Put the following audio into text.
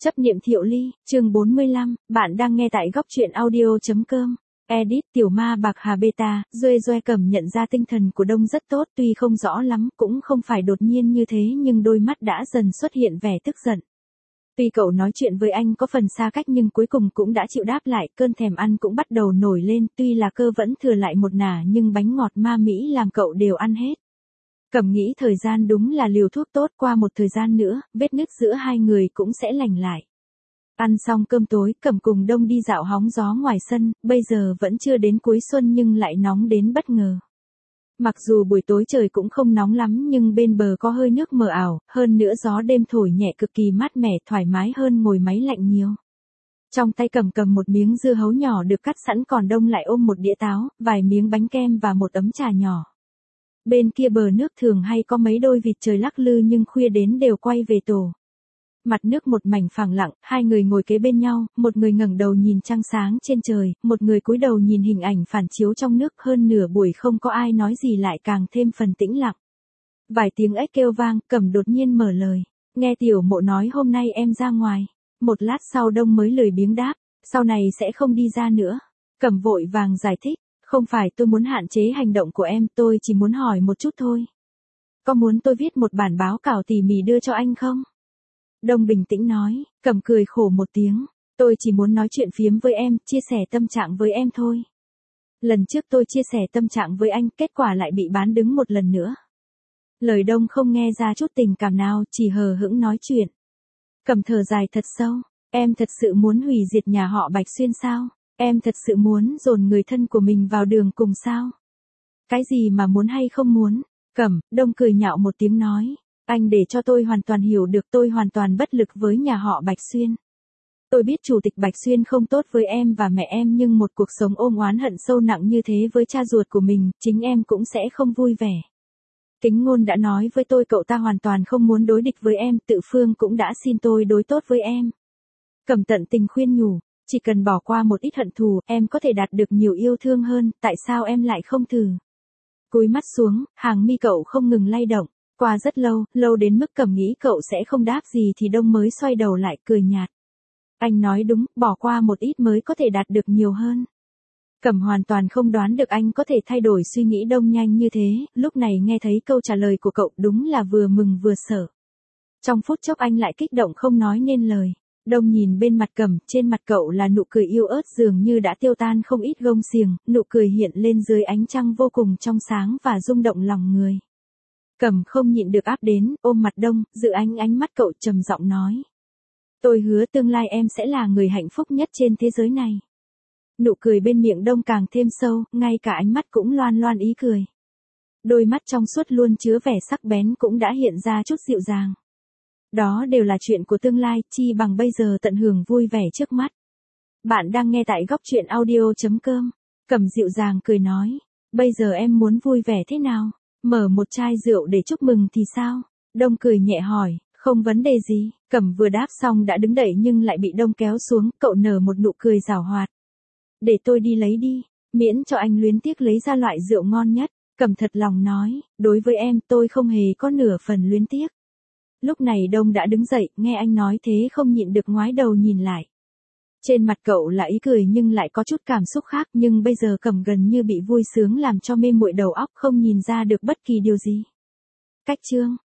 Chấp niệm Thiệu Ly, chương 45, bạn đang nghe tại góc truyện audio.com. Edit Tiểu Ma Bạc Hà Beta, Doe Cầm nhận ra tinh thần của Đông rất tốt, tuy không rõ lắm, cũng không phải đột nhiên như thế nhưng đôi mắt đã dần xuất hiện vẻ tức giận. Tuy cậu nói chuyện với anh có phần xa cách nhưng cuối cùng cũng đã chịu đáp lại, cơn thèm ăn cũng bắt đầu nổi lên, tuy là cơ vẫn thừa lại một nả nhưng bánh ngọt ma Mỹ làm cậu đều ăn hết. Cẩm nghĩ thời gian đúng là liều thuốc tốt, qua một thời gian nữa, vết nứt giữa hai người cũng sẽ lành lại. Ăn xong cơm tối, Cẩm cùng Đông đi dạo hóng gió ngoài sân, bây giờ vẫn chưa đến cuối xuân nhưng lại nóng đến bất ngờ. Mặc dù buổi tối trời cũng không nóng lắm nhưng bên bờ có hơi nước mờ ảo, hơn nữa gió đêm thổi nhẹ cực kỳ mát mẻ, thoải mái hơn ngồi máy lạnh nhiều. Trong tay Cẩm cầm một miếng dưa hấu nhỏ được cắt sẵn, còn Đông lại ôm một đĩa táo, vài miếng bánh kem và một ấm trà nhỏ. Bên kia bờ nước thường hay có mấy đôi vịt trời lắc lư nhưng khuya đến đều quay về tổ. Mặt nước một mảnh phẳng lặng, hai người ngồi kế bên nhau, một người ngẩng đầu nhìn trăng sáng trên trời, một người cúi đầu nhìn hình ảnh phản chiếu trong nước, hơn nửa buổi không có ai nói gì lại càng thêm phần tĩnh lặng. Vài tiếng ếch kêu vang, Cẩm đột nhiên mở lời, nghe Tiểu Mộ nói hôm nay em ra ngoài. Một lát sau Đông mới lười biếng đáp, sau này sẽ không đi ra nữa. Cẩm vội vàng giải thích, không phải tôi muốn hạn chế hành động của em, tôi chỉ muốn hỏi một chút thôi. Có muốn tôi viết một bản báo cáo tỉ mỉ đưa cho anh không? Đông bình tĩnh nói, Cẩm cười khổ một tiếng, tôi chỉ muốn nói chuyện phiếm với em, chia sẻ tâm trạng với em thôi. Lần trước tôi chia sẻ tâm trạng với anh, kết quả lại bị bán đứng một lần nữa. Lời Đông không nghe ra chút tình cảm nào, chỉ hờ hững nói chuyện. Cẩm thở dài thật sâu, em thật sự muốn hủy diệt nhà họ Bạch Xuyên sao? Em thật sự muốn dồn người thân của mình vào đường cùng sao? Cái gì mà muốn hay không muốn? Cẩm, Đông cười nhạo một tiếng nói, anh để cho tôi hoàn toàn hiểu được, tôi hoàn toàn bất lực với nhà họ Bạch Xuyên. Tôi biết chủ tịch Bạch Xuyên không tốt với em và mẹ em nhưng một cuộc sống ôm oán hận sâu nặng như thế với cha ruột của mình, chính em cũng sẽ không vui vẻ. Kính Ngôn đã nói với tôi cậu ta hoàn toàn không muốn đối địch với em, Tự Phương cũng đã xin tôi đối tốt với em. Cẩm tận tình khuyên nhủ, chỉ cần bỏ qua một ít hận thù, em có thể đạt được nhiều yêu thương hơn, tại sao em lại không thử? Cúi mắt xuống, hàng mi cậu không ngừng lay động, qua rất lâu, lâu đến mức Cẩm nghĩ cậu sẽ không đáp gì thì Đông mới xoay đầu lại cười nhạt. Anh nói đúng, bỏ qua một ít mới có thể đạt được nhiều hơn. Cẩm hoàn toàn không đoán được anh có thể thay đổi suy nghĩ Đông nhanh như thế, lúc này nghe thấy câu trả lời của cậu đúng là vừa mừng vừa sợ. Trong phút chốc anh lại kích động không nói nên lời. Đông nhìn bên mặt Cẩm, trên mặt cậu là nụ cười yêu ớt dường như đã tiêu tan không ít gông xiềng, nụ cười hiện lên dưới ánh trăng vô cùng trong sáng và rung động lòng người. Cẩm không nhịn được áp đến, ôm mặt Đông, dự ánh mắt cậu trầm giọng nói. Tôi hứa tương lai em sẽ là người hạnh phúc nhất trên thế giới này. Nụ cười bên miệng Đông càng thêm sâu, ngay cả ánh mắt cũng loan loan ý cười. Đôi mắt trong suốt luôn chứa vẻ sắc bén cũng đã hiện ra chút dịu dàng. Đó đều là chuyện của tương lai, chi bằng bây giờ tận hưởng vui vẻ trước mắt. Bạn đang nghe tại góc truyện audio.com. Cẩm dịu dàng cười nói, bây giờ em muốn vui vẻ thế nào? Mở một chai rượu để chúc mừng thì sao? Đông cười nhẹ hỏi, không vấn đề gì. Cẩm vừa đáp xong đã đứng dậy nhưng lại bị Đông kéo xuống, cậu nở một nụ cười giảo hoạt. Để tôi đi lấy đi, miễn cho anh luyến tiếc lấy ra loại rượu ngon nhất. Cẩm thật lòng nói, đối với em tôi không hề có nửa phần luyến tiếc. Lúc này Đông đã đứng dậy, nghe anh nói thế không nhịn được ngoái đầu nhìn lại. Trên mặt cậu là ý cười nhưng lại có chút cảm xúc khác, nhưng bây giờ Cẩm gần như bị vui sướng làm cho mê muội đầu óc, không nhìn ra được bất kỳ điều gì. Cách chương